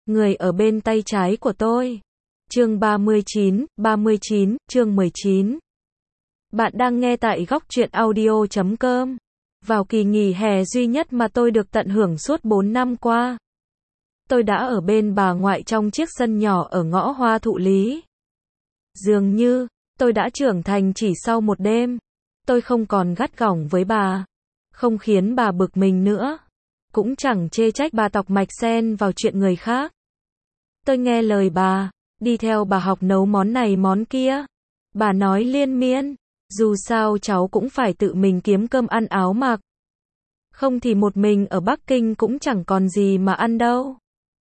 Người ở bên tay trái của tôi. Chương 39, chương 19. Bạn đang nghe tại góc truyện audio.com. Vào kỳ nghỉ hè duy nhất mà tôi được tận hưởng suốt 4 năm qua, tôi đã ở bên bà ngoại trong chiếc sân nhỏ ở ngõ Hoa Thụ Lý. Dường như, tôi đã trưởng thành chỉ sau một đêm. Tôi không còn gắt gỏng với bà, không khiến bà bực mình nữa, cũng chẳng chê trách bà tọc mạch xen vào chuyện người khác. Tôi nghe lời bà, đi theo bà học nấu món này món kia. Bà nói liên miên, dù sao cháu cũng phải tự mình kiếm cơm ăn áo mặc. Không thì một mình ở Bắc Kinh cũng chẳng còn gì mà ăn đâu.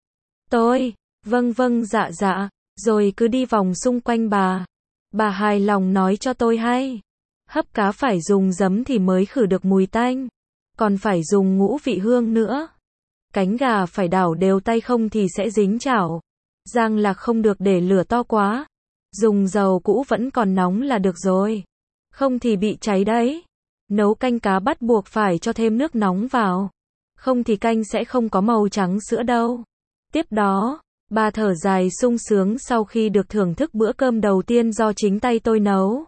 Tôi, vâng dạ dạ, rồi cứ đi vòng xung quanh bà. Bà hài lòng nói cho tôi hay, hấp cá phải dùng giấm thì mới khử được mùi tanh, còn phải dùng ngũ vị hương nữa. Cánh gà phải đảo đều tay không thì sẽ dính chảo. Rang lạc không được để lửa to quá. Dùng dầu cũ vẫn còn nóng là được rồi, không thì bị cháy đấy. Nấu canh cá bắt buộc phải cho thêm nước nóng vào, không thì canh sẽ không có màu trắng sữa đâu. Tiếp đó, bà thở dài sung sướng sau khi được thưởng thức bữa cơm đầu tiên do chính tay tôi nấu.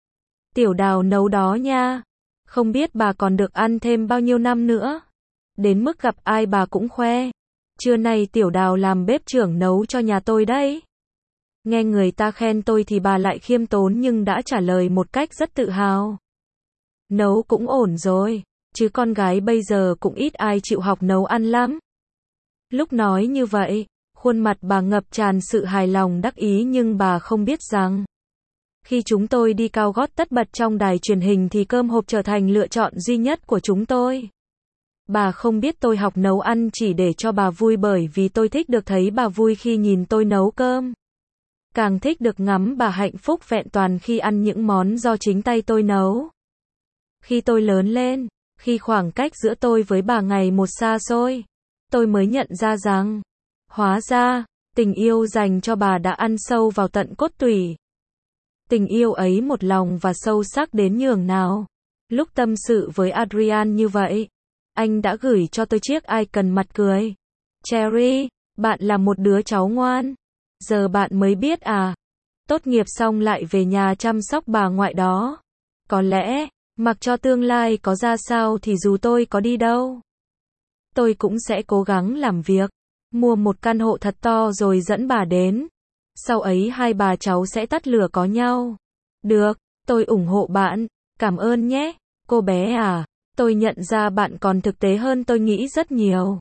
Tiểu Đào nấu đó nha. Không biết bà còn được ăn thêm bao nhiêu năm nữa. Đến mức gặp ai bà cũng khoe. Trưa nay Tiểu Đào làm bếp trưởng nấu cho nhà tôi đấy. Nghe người ta khen tôi thì bà lại khiêm tốn nhưng đã trả lời một cách rất tự hào. Nấu cũng ổn rồi, chứ con gái bây giờ cũng ít ai chịu học nấu ăn lắm. Lúc nói như vậy, khuôn mặt bà ngập tràn sự hài lòng đắc ý, nhưng bà không biết rằng, khi chúng tôi đi cao gót tất bật trong đài truyền hình thì cơm hộp trở thành lựa chọn duy nhất của chúng tôi. Bà không biết tôi học nấu ăn chỉ để cho bà vui, bởi vì tôi thích được thấy bà vui khi nhìn tôi nấu cơm. Càng thích được ngắm bà hạnh phúc vẹn toàn khi ăn những món do chính tay tôi nấu. Khi tôi lớn lên, khi khoảng cách giữa tôi với bà ngày một xa xôi, tôi mới nhận ra rằng, hóa ra, tình yêu dành cho bà đã ăn sâu vào tận cốt tủy. Tình yêu ấy một lòng và sâu sắc đến nhường nào. Lúc tâm sự với Adrian như vậy, anh đã gửi cho tôi chiếc icon mặt cười. Cherry, bạn là một đứa cháu ngoan. Giờ bạn mới biết à? Tốt nghiệp xong lại về nhà chăm sóc bà ngoại đó. Có lẽ, mặc cho tương lai có ra sao thì dù tôi có đi đâu, tôi cũng sẽ cố gắng làm việc, mua một căn hộ thật to rồi dẫn bà đến. Sau ấy hai bà cháu sẽ tắt lửa có nhau. Được, tôi ủng hộ bạn. Cảm ơn nhé, cô bé à. Tôi nhận ra bạn còn thực tế hơn tôi nghĩ rất nhiều.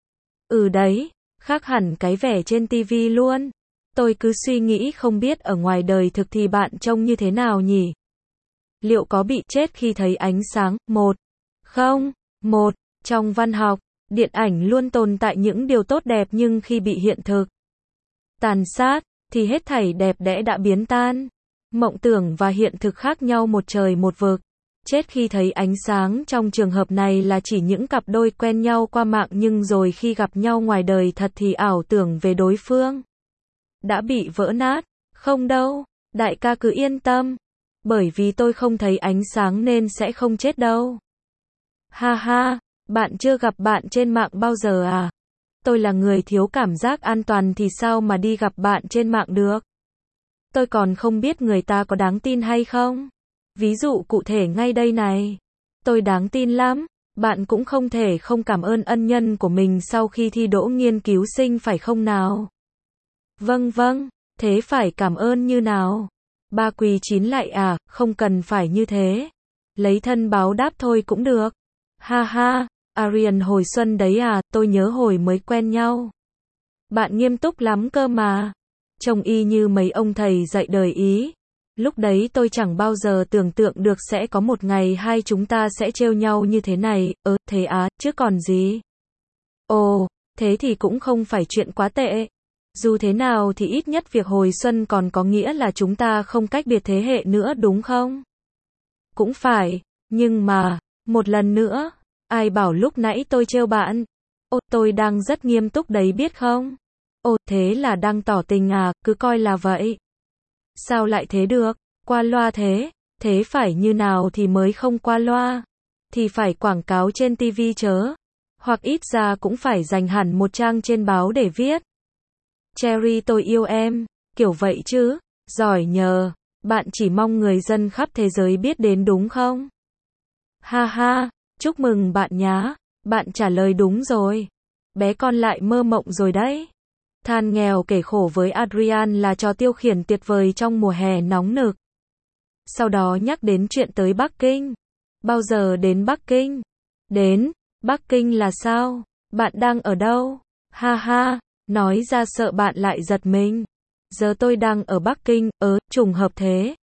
Ừ đấy, khác hẳn cái vẻ trên TV luôn. Tôi cứ suy nghĩ không biết ở ngoài đời thực thì bạn trông như thế nào nhỉ? Liệu có bị chết khi thấy ánh sáng? Trong văn học, điện ảnh luôn tồn tại những điều tốt đẹp, nhưng khi bị hiện thực tàn sát, thì hết thảy đẹp đẽ đã biến tan. Mộng tưởng và hiện thực khác nhau một trời một vực. Chết khi thấy ánh sáng trong trường hợp này là chỉ những cặp đôi quen nhau qua mạng, nhưng rồi khi gặp nhau ngoài đời thật thì ảo tưởng về đối phương đã bị vỡ nát. Không đâu, đại ca cứ yên tâm. Bởi vì tôi không thấy ánh sáng nên sẽ không chết đâu. Ha ha, bạn chưa gặp bạn trên mạng bao giờ à? Tôi là người thiếu cảm giác an toàn thì sao mà đi gặp bạn trên mạng được? Tôi còn không biết người ta có đáng tin hay không. Ví dụ cụ thể ngay đây này. Tôi đáng tin lắm. Bạn cũng không thể không cảm ơn ân nhân của mình sau khi thi đỗ nghiên cứu sinh phải không nào? Vâng, thế phải cảm ơn như nào? Ba quỳ chín lại à? Không cần phải như thế. Lấy thân báo đáp thôi cũng được. Ha ha, Arian hồi xuân đấy à, tôi nhớ hồi mới quen nhau. Bạn nghiêm túc lắm cơ mà. Trông y như mấy ông thầy dạy đời Ý. Lúc đấy tôi chẳng bao giờ tưởng tượng được sẽ có một ngày hai chúng ta sẽ trêu nhau như thế này. Thế á, chứ còn gì. Ồ, thế thì cũng không phải chuyện quá tệ. Dù thế nào thì ít nhất việc hồi xuân còn có nghĩa là chúng ta không cách biệt thế hệ nữa, đúng không? Cũng phải, nhưng mà, một lần nữa, ai bảo lúc nãy tôi trêu bạn? Tôi đang rất nghiêm túc đấy biết không? Thế là đang tỏ tình à, cứ coi là vậy. Sao lại thế được? Qua loa thế. Thế phải như nào thì mới không qua loa? Thì phải quảng cáo trên TV chớ. Hoặc ít ra cũng phải dành hẳn một trang trên báo để viết. Cherry tôi yêu em, kiểu vậy chứ, giỏi nhờ, bạn chỉ mong người dân khắp thế giới biết đến đúng không? Ha ha, chúc mừng bạn nhá, bạn trả lời đúng rồi. Bé con lại mơ mộng rồi đấy. Than nghèo kể khổ với Adrian là trò tiêu khiển tuyệt vời trong mùa hè nóng nực. Sau đó nhắc đến chuyện tới Bắc Kinh. Bao giờ đến Bắc Kinh? Đến, Bắc Kinh là sao? Bạn đang ở đâu? Ha ha, nói ra sợ bạn lại giật mình. Giờ tôi đang ở Bắc Kinh, trùng hợp thế.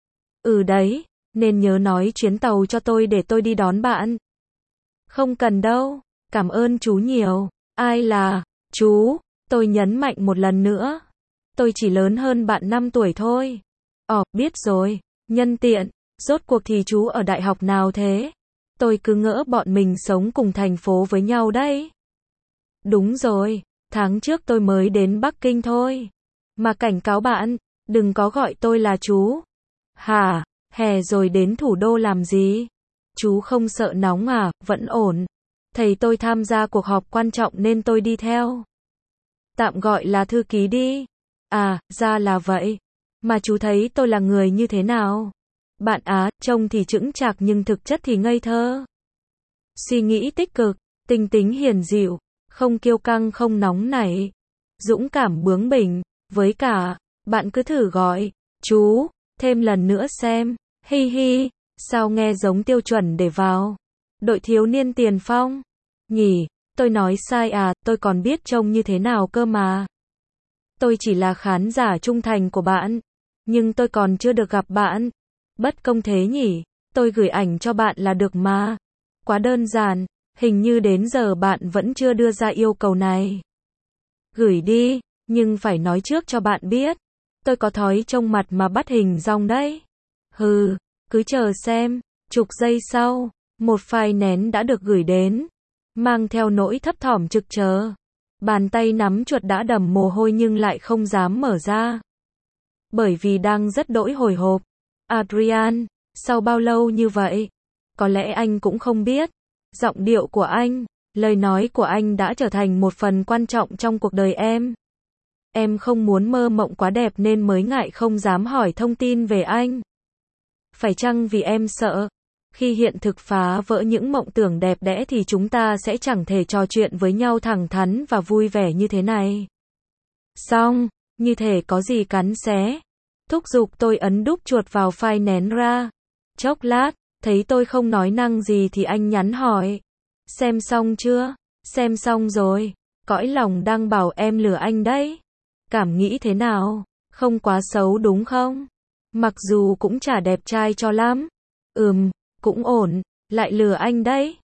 Đấy, nên nhớ nói chuyến tàu cho tôi để tôi đi đón bạn. Không cần đâu, cảm ơn chú nhiều. Ai là, chú? Tôi nhấn mạnh một lần nữa. Tôi chỉ lớn hơn bạn 5 tuổi thôi. Biết rồi, nhân tiện, rốt cuộc thì chú ở đại học nào thế? Tôi cứ ngỡ bọn mình sống cùng thành phố với nhau đấy. Đúng rồi, tháng trước tôi mới đến Bắc Kinh thôi. Mà cảnh cáo bạn, đừng có gọi tôi là chú. Hả, hè rồi đến thủ đô làm gì? Chú không sợ nóng à, vẫn ổn. Thầy tôi tham gia cuộc họp quan trọng nên tôi đi theo. Tạm gọi là thư ký đi. À, ra là vậy. Mà chú thấy tôi là người như thế nào? Bạn trông thì chững chạc nhưng thực chất thì ngây thơ. Suy nghĩ tích cực, tinh tính hiền dịu, không kiêu căng không nóng nảy, dũng cảm bướng bỉnh, với cả, bạn cứ thử gọi, chú, thêm lần nữa xem, hi hi, sao nghe giống tiêu chuẩn để vào đội thiếu niên tiền phong, nhỉ, tôi nói sai tôi còn biết trông như thế nào cơ mà. Tôi chỉ là khán giả trung thành của bạn, nhưng tôi còn chưa được gặp bạn. Bất công thế nhỉ, tôi gửi ảnh cho bạn là được mà. Quá đơn giản, hình như đến giờ bạn vẫn chưa đưa ra yêu cầu này. Gửi đi, nhưng phải nói trước cho bạn biết. Tôi có thói trông mặt mà bắt hình dong đấy. Cứ chờ xem, chục giây sau, một file nén đã được gửi đến. Mang theo nỗi thấp thỏm trực chờ. Bàn tay nắm chuột đã đầm mồ hôi nhưng lại không dám mở ra. Bởi vì đang rất đỗi hồi hộp. Adrian, sau bao lâu như vậy? Có lẽ anh cũng không biết. Giọng điệu của anh, lời nói của anh đã trở thành một phần quan trọng trong cuộc đời em. Em không muốn mơ mộng quá đẹp nên mới ngại không dám hỏi thông tin về anh. Phải chăng vì em sợ, khi hiện thực phá vỡ những mộng tưởng đẹp đẽ thì chúng ta sẽ chẳng thể trò chuyện với nhau thẳng thắn và vui vẻ như thế này. Xong, như thể có gì cắn xé. Thúc giục tôi ấn đúp chuột vào file nén ra. Chốc lát, thấy tôi không nói năng gì thì anh nhắn hỏi. Xem xong chưa? Xem xong rồi. Cõi lòng đang bảo em lừa anh đấy. Cảm nghĩ thế nào? Không quá xấu đúng không? Mặc dù cũng chả đẹp trai cho lắm. Cũng ổn. Lại lừa anh đấy.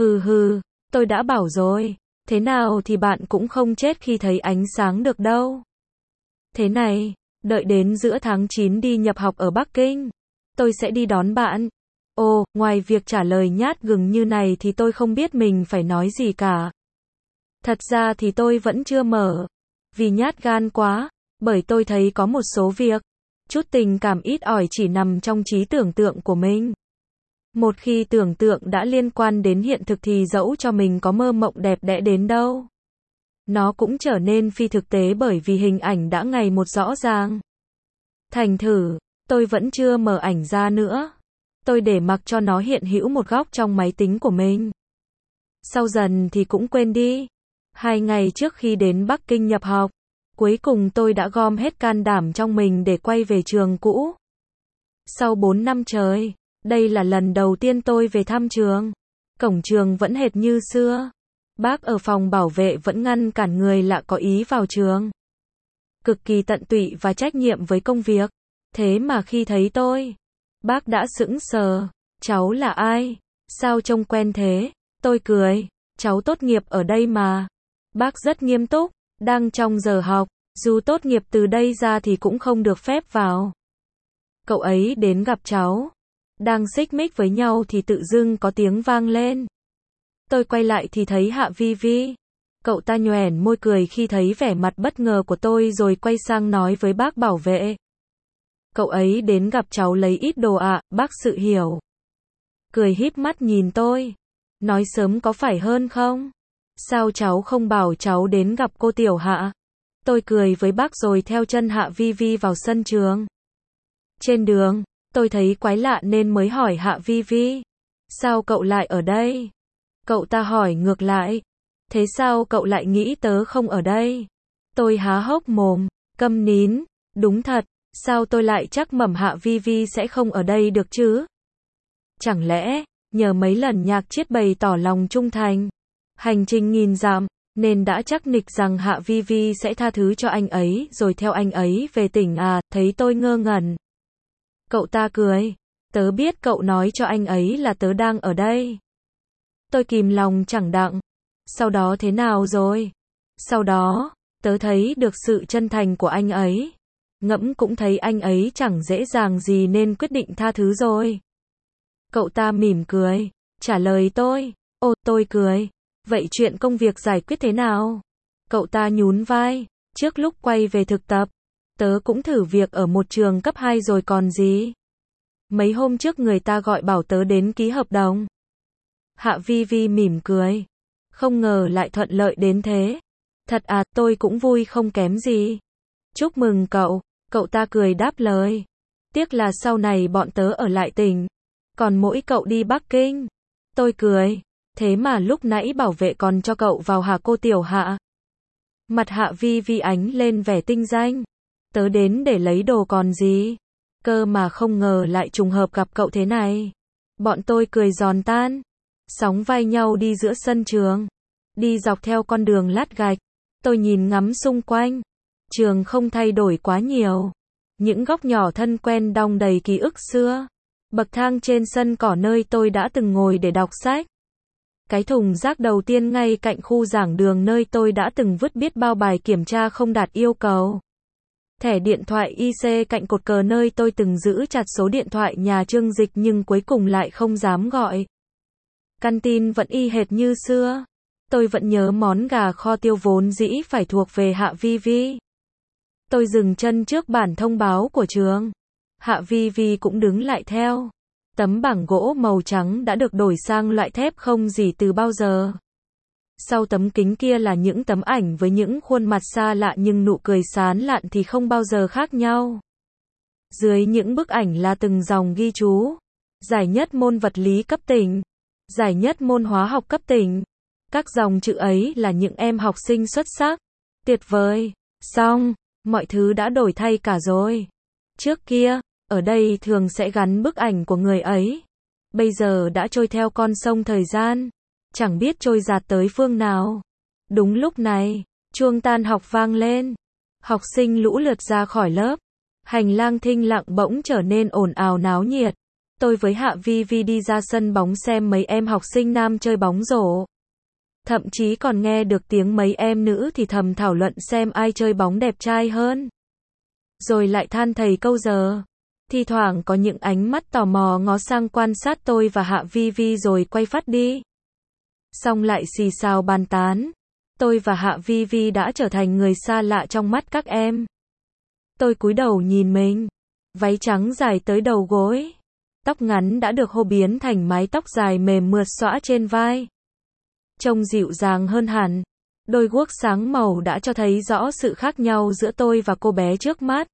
Tôi đã bảo rồi. Thế nào thì bạn cũng không chết khi thấy ánh sáng được đâu. Thế này, đợi đến giữa tháng 9 đi nhập học ở Bắc Kinh. Tôi sẽ đi đón bạn. Ngoài việc trả lời nhát gừng như này thì tôi không biết mình phải nói gì cả. Thật ra thì tôi vẫn chưa mở. Vì nhát gan quá. Bởi tôi thấy có một số việc. Chút tình cảm ít ỏi chỉ nằm trong trí tưởng tượng của mình. Một khi tưởng tượng đã liên quan đến hiện thực thì dẫu cho mình có mơ mộng đẹp đẽ đến đâu, nó cũng trở nên phi thực tế bởi vì hình ảnh đã ngày một rõ ràng. Thành thử, tôi vẫn chưa mở ảnh ra nữa. Tôi để mặc cho nó hiện hữu một góc trong máy tính của mình. Sau dần thì cũng quên đi. 2 ngày trước khi đến Bắc Kinh nhập học, cuối cùng tôi đã gom hết can đảm trong mình để quay về trường cũ. Sau 4 năm trời, đây là lần đầu tiên tôi về thăm trường. Cổng trường vẫn hệt như xưa. Bác ở phòng bảo vệ vẫn ngăn cản người lạ có ý vào trường. Cực kỳ tận tụy và trách nhiệm với công việc. Thế mà khi thấy tôi, bác đã sững sờ. Cháu là ai? Sao trông quen thế? Tôi cười. Cháu tốt nghiệp ở đây mà. Bác rất nghiêm túc. Đang trong giờ học. Dù tốt nghiệp từ đây ra thì cũng không được phép vào. Cậu ấy đến gặp cháu. Đang xích mích với nhau thì tự dưng có tiếng vang lên. Tôi quay lại thì thấy Hạ Vi Vi. Cậu ta nhoẻn môi cười khi thấy vẻ mặt bất ngờ của tôi rồi quay sang nói với bác bảo vệ. Cậu ấy đến gặp cháu lấy ít đồ ạ, bác sự hiểu. Cười híp mắt nhìn tôi. Nói sớm có phải hơn không? Sao cháu không bảo cháu đến gặp cô Tiểu Hạ? Tôi cười với bác rồi theo chân Hạ Vi Vi vào sân trường. Trên đường, tôi thấy quái lạ nên mới hỏi Hạ Vi Vi. Sao cậu lại ở đây? Cậu ta hỏi ngược lại. Thế sao cậu lại nghĩ tớ không ở đây? Tôi há hốc mồm, câm nín. Đúng thật, sao tôi lại chắc mẩm Hạ Vi Vi sẽ không ở đây được chứ? Chẳng lẽ, nhờ mấy lần Nhạc Chiết bày tỏ lòng trung thành, hành trình nghìn dặm, nên đã chắc nịch rằng Hạ Vi Vi sẽ tha thứ cho anh ấy rồi theo anh ấy về tỉnh à? Thấy tôi ngơ ngẩn. Cậu ta cười. Tớ biết cậu nói cho anh ấy là tớ đang ở đây. Tôi kìm lòng chẳng đặng. Sau đó thế nào rồi? Sau đó, tớ thấy được sự chân thành của anh ấy. Ngẫm cũng thấy anh ấy chẳng dễ dàng gì nên quyết định tha thứ rồi. Cậu ta mỉm cười, trả lời tôi. Ồ, tôi cười. Vậy chuyện công việc giải quyết thế nào? Cậu ta nhún vai. Trước lúc quay về thực tập, tớ cũng thử việc ở một trường cấp 2 rồi còn gì. Mấy hôm trước người ta gọi bảo tớ đến ký hợp đồng. Hạ Vi Vi mỉm cười. Không ngờ lại thuận lợi đến thế. Thật à, tôi cũng vui không kém gì. Chúc mừng cậu, cậu ta cười đáp lời. Tiếc là sau này bọn tớ ở lại tỉnh. Còn mỗi cậu đi Bắc Kinh. Tôi cười. Thế mà lúc nãy bảo vệ còn cho cậu vào hả cô Tiểu Hạ? Mặt Hạ Vi Vi ánh lên vẻ tinh danh. Tớ đến để lấy đồ còn gì. Cơ mà không ngờ lại trùng hợp gặp cậu thế này. Bọn tôi cười giòn tan. Sóng vai nhau đi giữa sân trường. Đi dọc theo con đường lát gạch. Tôi nhìn ngắm xung quanh. Trường không thay đổi quá nhiều. Những góc nhỏ thân quen đong đầy ký ức xưa. Bậc thang trên sân cỏ nơi tôi đã từng ngồi để đọc sách. Cái thùng rác đầu tiên ngay cạnh khu giảng đường nơi tôi đã từng vứt biết bao bài kiểm tra không đạt yêu cầu. Thẻ điện thoại IC cạnh cột cờ nơi tôi từng giữ chặt số điện thoại nhà Trương Dịch nhưng cuối cùng lại không dám gọi. Căn tin vẫn y hệt như xưa. Tôi vẫn nhớ món gà kho tiêu vốn dĩ phải thuộc về Hạ Vi Vi. Tôi dừng chân trước bản thông báo của trường. Hạ Vi Vi cũng đứng lại theo. Tấm bảng gỗ màu trắng đã được đổi sang loại thép không gì từ bao giờ. Sau tấm kính kia là những tấm ảnh với những khuôn mặt xa lạ nhưng nụ cười sán lạn thì không bao giờ khác nhau. Dưới những bức ảnh là từng dòng ghi chú. Giải nhất môn vật lý cấp tỉnh. Giải nhất môn hóa học cấp tỉnh. Các dòng chữ ấy là những em học sinh xuất sắc. Tuyệt vời. Xong, mọi thứ đã đổi thay cả rồi. Trước kia, ở đây thường sẽ gắn bức ảnh của người ấy. Bây giờ đã trôi theo con sông thời gian. Chẳng biết trôi dạt tới phương nào. Đúng lúc này, chuông tan học vang lên. Học sinh lũ lượt ra khỏi lớp. Hành lang thinh lặng bỗng trở nên ồn ào náo nhiệt. Tôi với Hạ Vi Vi đi ra sân bóng xem mấy em học sinh nam chơi bóng rổ. Thậm chí còn nghe được tiếng mấy em nữ thì thầm thảo luận xem ai chơi bóng đẹp trai hơn. Rồi lại than thầy câu giờ. Thi thoảng có những ánh mắt tò mò ngó sang quan sát tôi và Hạ Vi Vi rồi quay phát đi. Xong lại xì xào bàn tán. Tôi và Hạ Vi Vi đã trở thành người xa lạ trong mắt các em. Tôi cúi đầu nhìn mình. Váy trắng dài tới đầu gối. Tóc ngắn đã được hô biến thành mái tóc dài mềm mượt xõa trên vai. Trông dịu dàng hơn hẳn. Đôi guốc sáng màu đã cho thấy rõ sự khác nhau giữa tôi và cô bé trước mắt.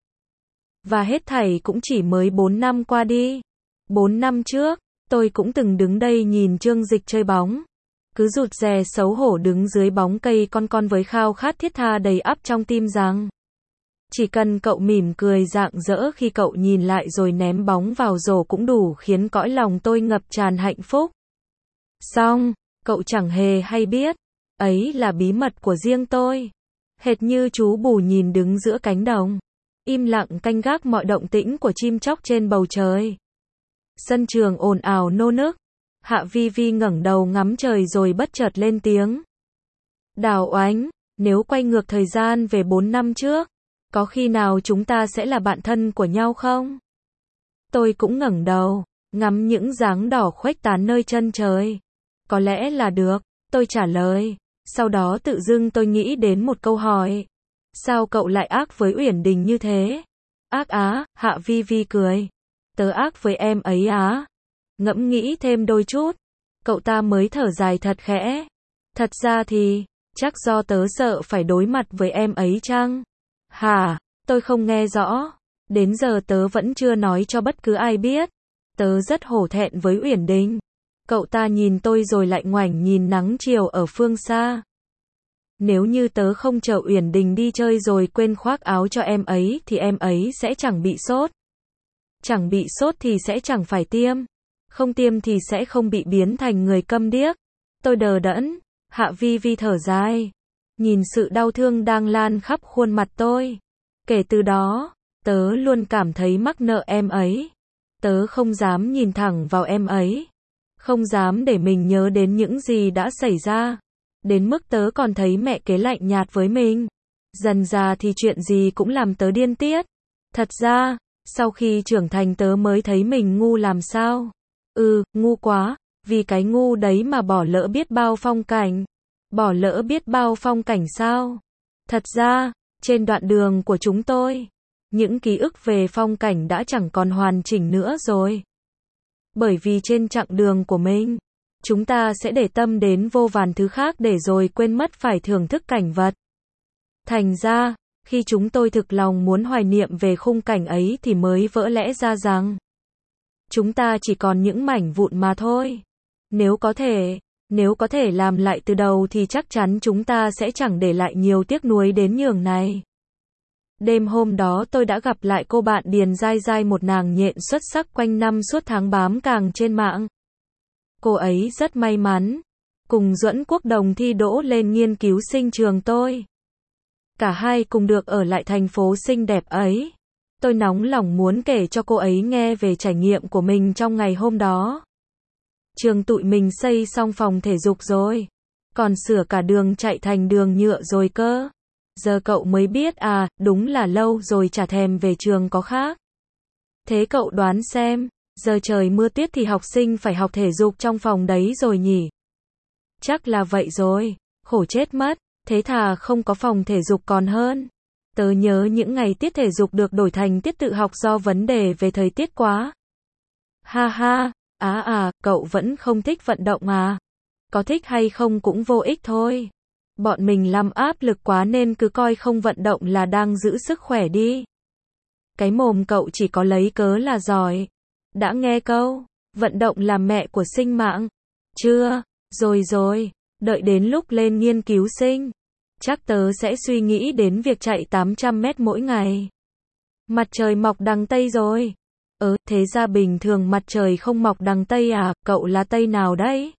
Và hết thảy cũng chỉ mới 4 năm qua đi. 4 năm trước, tôi cũng từng đứng đây nhìn Trương Dịch chơi bóng. Cứ rụt rè xấu hổ đứng dưới bóng cây con với khao khát thiết tha đầy ắp trong tim rằng chỉ cần cậu mỉm cười rạng rỡ khi cậu nhìn lại rồi ném bóng vào rổ cũng đủ khiến cõi lòng tôi ngập tràn hạnh phúc. Xong, cậu chẳng hề hay biết. Ấy là bí mật của riêng tôi. Hệt như chú bù nhìn đứng giữa cánh đồng. Im lặng canh gác mọi động tĩnh của chim chóc trên bầu trời. Sân trường ồn ào nô nức. Hạ Vi Vi ngẩng đầu ngắm trời rồi bất chợt lên tiếng. Đào Oánh, nếu quay ngược thời gian về 4 năm trước, có khi nào chúng ta sẽ là bạn thân của nhau không? Tôi cũng ngẩng đầu, ngắm những dáng đỏ khuếch tán nơi chân trời. Có lẽ là được, tôi trả lời. Sau đó tự dưng tôi nghĩ đến một câu hỏi. Sao cậu lại ác với Uyển Đình như thế? Ác á, Hạ Vi Vi cười. Tớ ác với em ấy á. Ngẫm nghĩ thêm đôi chút, cậu ta mới thở dài thật khẽ. Thật ra thì, Chắc do tớ sợ phải đối mặt với em ấy chăng? Hả? Tôi không nghe rõ. Đến giờ tớ vẫn chưa nói cho bất cứ ai biết. Tớ rất hổ thẹn với Uyển Đình. Cậu ta nhìn tôi rồi lại ngoảnh nhìn nắng chiều ở phương xa. Nếu như tớ không chờ Uyển Đình đi chơi rồi quên khoác áo cho em ấy thì em ấy sẽ chẳng bị sốt. Chẳng bị sốt thì sẽ chẳng phải tiêm. Không tiêm thì sẽ không bị biến thành người câm điếc. Tôi đờ đẫn. Hạ Vi Vi thở dài. Nhìn sự đau thương đang lan khắp khuôn mặt tôi. Kể từ đó, tớ luôn cảm thấy mắc nợ em ấy. Tớ không dám nhìn thẳng vào em ấy. Không dám để mình nhớ đến những gì đã xảy ra. Đến mức tớ còn thấy mẹ kế lạnh nhạt với mình. Dần ra thì chuyện gì cũng làm tớ điên tiết. Thật ra, sau khi trưởng thành tớ mới thấy mình ngu làm sao. Ngu quá, vì cái ngu đấy mà bỏ lỡ biết bao phong cảnh. Bỏ lỡ biết bao phong cảnh sao? Thật ra, trên đoạn đường của chúng tôi, những ký ức về phong cảnh đã chẳng còn hoàn chỉnh nữa rồi. Bởi vì trên chặng đường của mình, chúng ta sẽ để tâm đến vô vàn thứ khác để rồi quên mất phải thưởng thức cảnh vật. Thành ra, khi chúng tôi thực lòng muốn hoài niệm về khung cảnh ấy thì mới vỡ lẽ ra rằng chúng ta chỉ còn những mảnh vụn mà thôi. Nếu có thể làm lại từ đầu thì chắc chắn chúng ta sẽ chẳng để lại nhiều tiếc nuối đến nhường này. Đêm hôm đó tôi đã gặp lại cô bạn Điền Giai Giai, một nàng nhện xuất sắc quanh năm suốt tháng bám càng trên mạng. Cô ấy rất may mắn, cùng Duẫn Quốc Đồng thi đỗ lên nghiên cứu sinh trường tôi. Cả hai cùng được ở lại thành phố xinh đẹp ấy. Tôi nóng lòng muốn kể cho cô ấy nghe về trải nghiệm của mình trong ngày hôm đó. Trường tụi mình xây xong phòng thể dục rồi, còn sửa cả đường chạy thành đường nhựa rồi cơ. Giờ cậu mới biết à, đúng là lâu rồi chả thèm về trường có khác. Thế cậu đoán xem, giờ trời mưa tuyết thì học sinh phải học thể dục trong phòng đấy rồi nhỉ? Chắc là vậy rồi, khổ chết mất, thế thà không có phòng thể dục còn hơn. Tớ nhớ những ngày tiết thể dục được đổi thành tiết tự học do vấn đề về thời tiết quá. Ha ha, cậu vẫn không thích vận động à? Có thích hay không cũng vô ích thôi. Bọn mình làm áp lực quá nên cứ coi không vận động là đang giữ sức khỏe đi. Cái mồm cậu chỉ có lấy cớ là giỏi. Đã nghe câu, vận động là mẹ của sinh mạng. Chưa? Rồi, đợi đến lúc lên nghiên cứu sinh. Chắc tớ sẽ suy nghĩ đến việc chạy 800 mét mỗi ngày. Mặt trời mọc đằng Tây rồi. Thế ra bình thường mặt trời không mọc đằng Tây à, cậu là Tây nào đấy?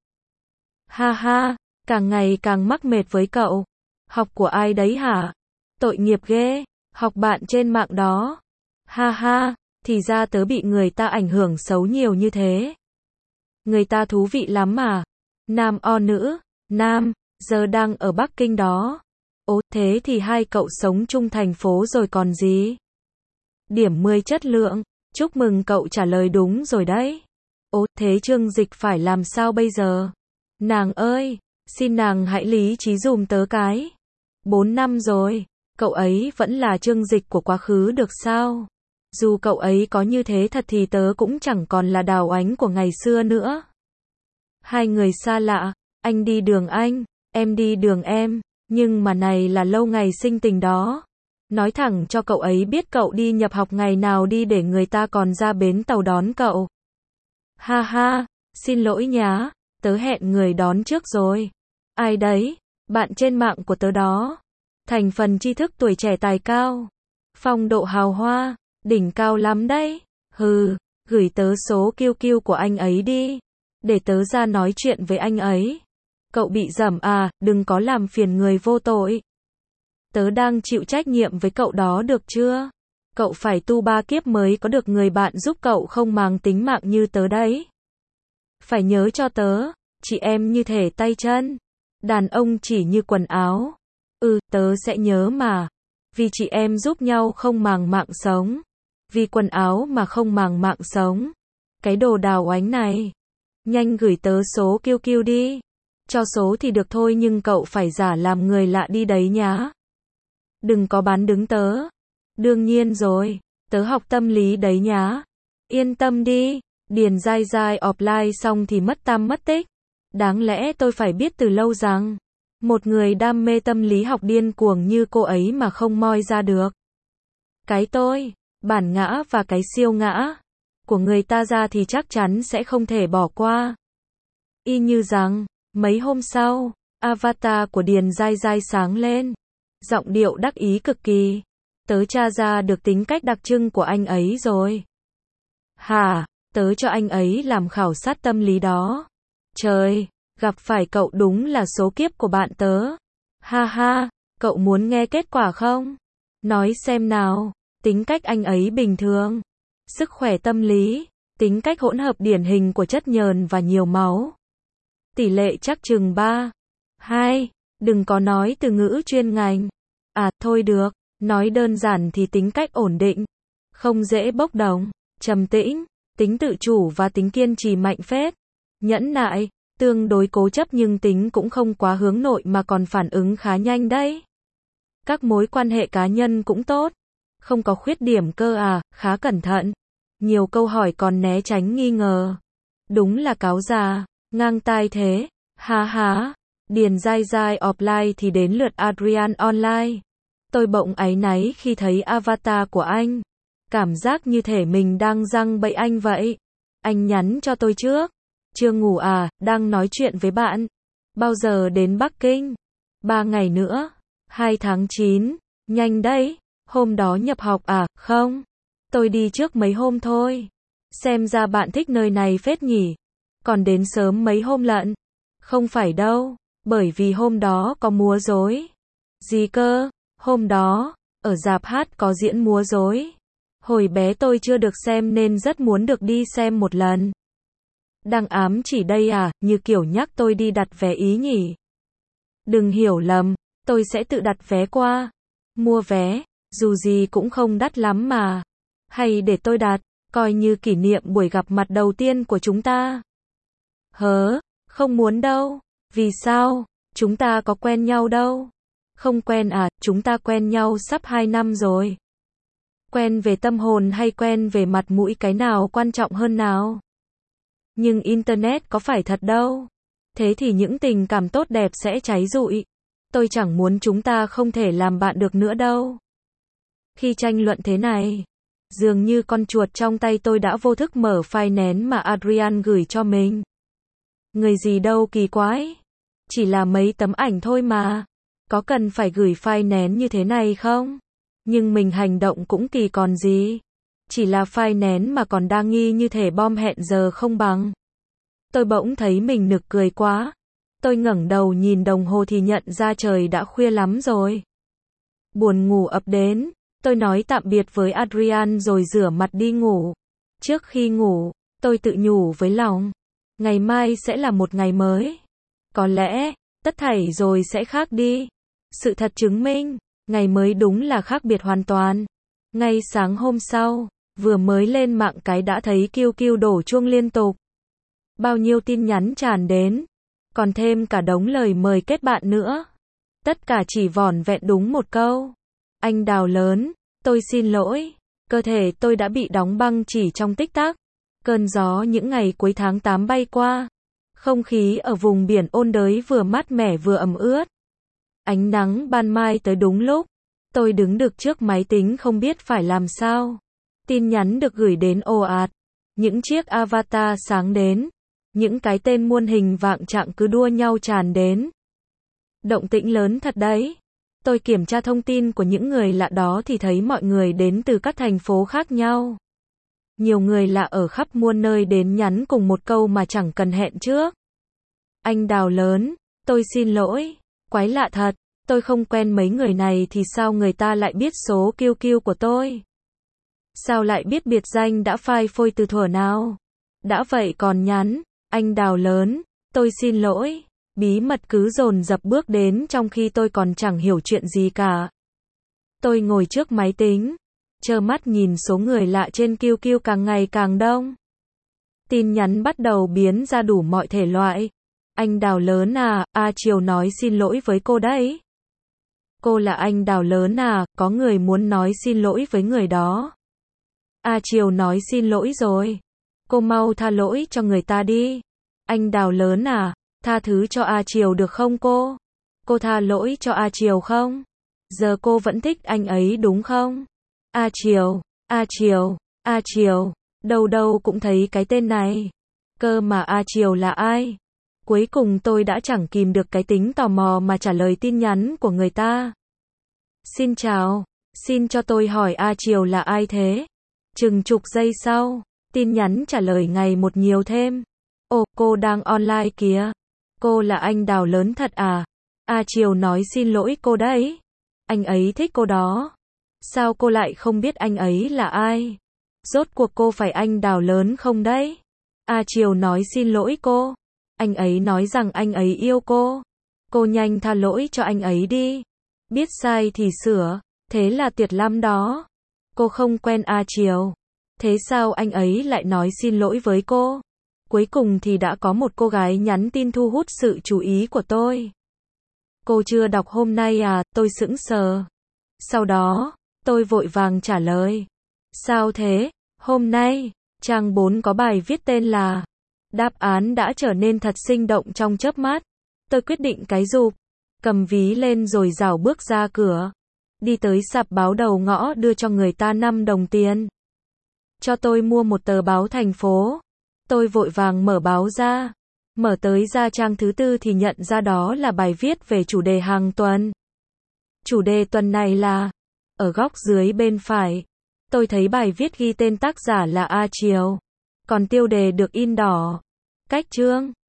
Ha ha, càng ngày càng mắc mệt với cậu. Học của ai đấy hả? Tội nghiệp ghê, học bạn trên mạng đó. Ha ha, thì ra tớ bị người ta ảnh hưởng xấu nhiều như thế. Người ta thú vị lắm mà. Nam o nữ, nam, giờ đang ở Bắc Kinh đó. Thế thì hai cậu sống chung thành phố rồi còn gì? Điểm 10 chất lượng. Chúc mừng cậu trả lời đúng rồi đấy. Thế Trương Dịch phải làm sao bây giờ? Nàng ơi, xin nàng hãy lý trí dùm tớ cái. 4 năm rồi, cậu ấy vẫn là Trương Dịch của quá khứ được sao? Dù cậu ấy có như thế thật thì tớ cũng chẳng còn là Đào Ánh của ngày xưa nữa. Hai người xa lạ, anh đi đường anh, em đi đường em, nhưng mà này là lâu ngày sinh tình đó. Nói thẳng cho cậu ấy biết cậu đi nhập học ngày nào đi để người ta còn ra bến tàu đón cậu. Ha ha, xin lỗi nhá, tớ hẹn người đón trước rồi. Ai đấy? Bạn trên mạng của tớ đó. Thành phần tri thức tuổi trẻ tài cao. Phong độ hào hoa, đỉnh cao lắm đấy. Gửi tớ số QQ của anh ấy đi. Để tớ ra nói chuyện với anh ấy. Cậu bị dẩm à, đừng có làm phiền người vô tội. Tớ đang chịu trách nhiệm với cậu đó được chưa? Cậu phải tu 3 kiếp mới có được người bạn giúp cậu không màng tính mạng như tớ đấy. Phải nhớ cho tớ, chị em như thể tay chân, đàn ông chỉ như quần áo. Tớ sẽ nhớ mà. Vì chị em giúp nhau không màng mạng sống. Vì quần áo mà không màng mạng sống. Cái đồ Đào Ánh này. Nhanh gửi tớ số QQ đi. Cho số thì được thôi nhưng cậu phải giả làm người lạ đi đấy nhá. Đừng có bán đứng tớ. Đương nhiên rồi, tớ học tâm lý đấy nhá. Yên tâm đi, Điền Giai Giai offline xong thì mất tăm mất tích. Đáng lẽ tôi phải biết từ lâu rằng Một người đam mê tâm lý học điên cuồng như cô ấy mà không moi ra được. Cái tôi, bản ngã và cái siêu ngã của người ta ra thì chắc chắn sẽ không thể bỏ qua. Y như rằng, mấy hôm sau, avatar của Điền Dai Dai sáng lên. Giọng điệu đắc ý cực kỳ. Tớ tra ra được tính cách đặc trưng của anh ấy rồi. Hả, tớ cho anh ấy làm khảo sát tâm lý đó. Trời, gặp phải cậu đúng là số kiếp của bạn tớ. Ha ha, cậu muốn nghe kết quả không? Nói xem nào, tính cách anh ấy bình thường. Sức khỏe tâm lý, tính cách hỗn hợp điển hình của chất nhờn và nhiều máu. Tỷ lệ chắc chừng 3, 2, đừng có nói từ ngữ chuyên ngành. À, thôi được, nói đơn giản thì tính cách ổn định, không dễ bốc đồng, trầm tĩnh, tính tự chủ và tính kiên trì mạnh phết. Nhẫn nại, tương đối cố chấp nhưng tính cũng không quá hướng nội mà còn phản ứng khá nhanh đấy. Các mối quan hệ cá nhân cũng tốt, không có khuyết điểm cơ à, khá cẩn thận. Nhiều câu hỏi còn né tránh nghi ngờ. Đúng là cáo già, ngang tai thế, ha ha. Điền Dai Dai offline thì đến lượt Adrian online. Tôi bỗng áy náy khi thấy avatar của anh. Cảm giác như thể mình đang giăng bẫy anh vậy. Anh nhắn cho tôi trước. Chưa ngủ à, đang nói chuyện với bạn. Bao giờ đến Bắc Kinh? 3 ngày nữa. 2 tháng 9. Nhanh đấy. Hôm đó nhập học à, không? Tôi đi trước mấy hôm thôi. Xem ra bạn thích nơi này phết nhỉ. Còn đến sớm mấy hôm lận. Không phải đâu, bởi vì hôm đó có múa rối. Gì cơ? Hôm đó, ở rạp hát có diễn múa rối. Hồi bé tôi chưa được xem nên rất muốn được đi xem một lần. Đang ám chỉ đây à, như kiểu nhắc tôi đi đặt vé ý nhỉ? Đừng hiểu lầm, tôi sẽ tự đặt vé qua. Mua vé, dù gì cũng không đắt lắm mà. Hay để tôi đặt, coi như kỷ niệm buổi gặp mặt đầu tiên của chúng ta. Hớ, không muốn đâu. Vì sao? Chúng ta có quen nhau đâu. Không quen à, chúng ta quen nhau sắp 2 năm rồi. Quen về tâm hồn hay quen về mặt mũi cái nào quan trọng hơn nào? Nhưng Internet có phải thật đâu. Thế thì những tình cảm tốt đẹp sẽ cháy rụi. Tôi chẳng muốn chúng ta không thể làm bạn được nữa đâu. Khi tranh luận thế này, dường như con chuột trong tay tôi đã vô thức mở file nén mà Adrian gửi cho mình. Người gì đâu kỳ quái. Chỉ là mấy tấm ảnh thôi mà. Có cần phải gửi file nén như thế này không? Nhưng mình hành động cũng kỳ còn gì. Chỉ là file nén mà còn đa nghi như thể bom hẹn giờ không bằng. Tôi bỗng thấy mình nực cười quá. Tôi ngẩng đầu nhìn đồng hồ thì nhận ra trời đã khuya lắm rồi. Buồn ngủ ập đến. Tôi nói tạm biệt với Adrian rồi rửa mặt đi ngủ. Trước khi ngủ, tôi tự nhủ với lòng. Ngày mai sẽ là một ngày mới. Có lẽ, tất thảy rồi sẽ khác đi. Sự thật chứng minh, ngày mới đúng là khác biệt hoàn toàn. Ngay sáng hôm sau, vừa mới lên mạng cái đã thấy QQ đổ chuông liên tục. Bao nhiêu tin nhắn tràn đến. Còn thêm cả đống lời mời kết bạn nữa. Tất cả chỉ vỏn vẹn đúng một câu. Anh Đào lớn, tôi xin lỗi. Cơ thể tôi đã bị đóng băng chỉ trong tích tắc. Cơn gió những ngày cuối tháng 8 bay qua. Không khí ở vùng biển ôn đới vừa mát mẻ vừa ẩm ướt. Ánh nắng ban mai tới đúng lúc. Tôi đứng đực trước máy tính không biết phải làm sao. Tin nhắn được gửi đến ồ ạt. Những chiếc avatar sáng đến. Những cái tên muôn hình vạn trạng cứ đua nhau tràn đến. Động tĩnh lớn thật đấy. Tôi kiểm tra thông tin của những người lạ đó thì thấy mọi người đến từ các thành phố khác nhau. Nhiều người lạ ở khắp muôn nơi đến nhắn cùng một câu mà chẳng cần hẹn trước. Anh Đào lớn, tôi xin lỗi. Quái lạ thật, tôi không quen mấy người này thì sao người ta lại biết số QQ của tôi? Sao lại biết biệt danh đã phai phôi từ thuở nào? Đã vậy còn nhắn, anh Đào lớn, tôi xin lỗi. Bí mật cứ dồn dập bước đến trong khi tôi còn chẳng hiểu chuyện gì cả. Tôi ngồi trước máy tính, trơ mắt nhìn số người lạ trên QQ càng ngày càng đông. Tin nhắn bắt đầu biến ra đủ mọi thể loại. Anh Đào lớn à, Triều nói xin lỗi với cô đấy. Cô là anh Đào lớn à, có người muốn nói xin lỗi với người đó. Triều nói xin lỗi rồi. Cô mau tha lỗi cho người ta đi. Anh Đào lớn à, tha thứ cho Triều được không cô? cô tha lỗi cho A Triều không? Giờ cô vẫn thích anh ấy đúng không? A Triều, A Triều, A Triều, đâu đâu cũng thấy cái tên này. Cơ mà A Triều là ai? Cuối cùng tôi đã chẳng kìm được cái tính tò mò mà trả lời tin nhắn của người ta. Xin chào, xin cho tôi hỏi A Triều là ai thế? Chừng chục giây sau, tin nhắn trả lời ngày một nhiều thêm. Ồ, cô đang online kìa. Cô là anh Đào lớn thật à? A Triều nói xin lỗi cô đấy. Anh ấy thích cô đó. Sao cô lại không biết anh ấy là ai? Rốt cuộc cô phải anh Đào lớn không đấy? A Triều nói xin lỗi cô. Anh ấy nói rằng anh ấy yêu cô. Cô nhanh tha lỗi cho anh ấy đi. Biết sai thì sửa. Thế là tuyệt lắm đó. Cô không quen A Triều. Thế sao anh ấy lại nói xin lỗi với cô? Cuối cùng thì đã có một cô gái nhắn tin thu hút sự chú ý của tôi. Cô chưa đọc hôm nay à? Tôi sững sờ. Sau đó, tôi vội vàng trả lời. Sao thế? Hôm nay, trang 4 có bài viết tên là đáp án đã trở nên thật sinh động trong chớp mắt. Tôi quyết định cái rụp, cầm ví lên rồi rảo bước ra cửa. Đi tới sạp báo đầu ngõ đưa cho người ta 5 đồng tiền. Cho tôi mua một tờ báo thành phố. Tôi vội vàng mở báo ra. Mở tới ra trang thứ 4 thì nhận ra đó là bài viết về chủ đề hàng tuần. Chủ đề tuần này là, ở góc dưới bên phải, tôi thấy bài viết ghi tên tác giả là A Triều. Còn tiêu đề được in đỏ. Cách chương.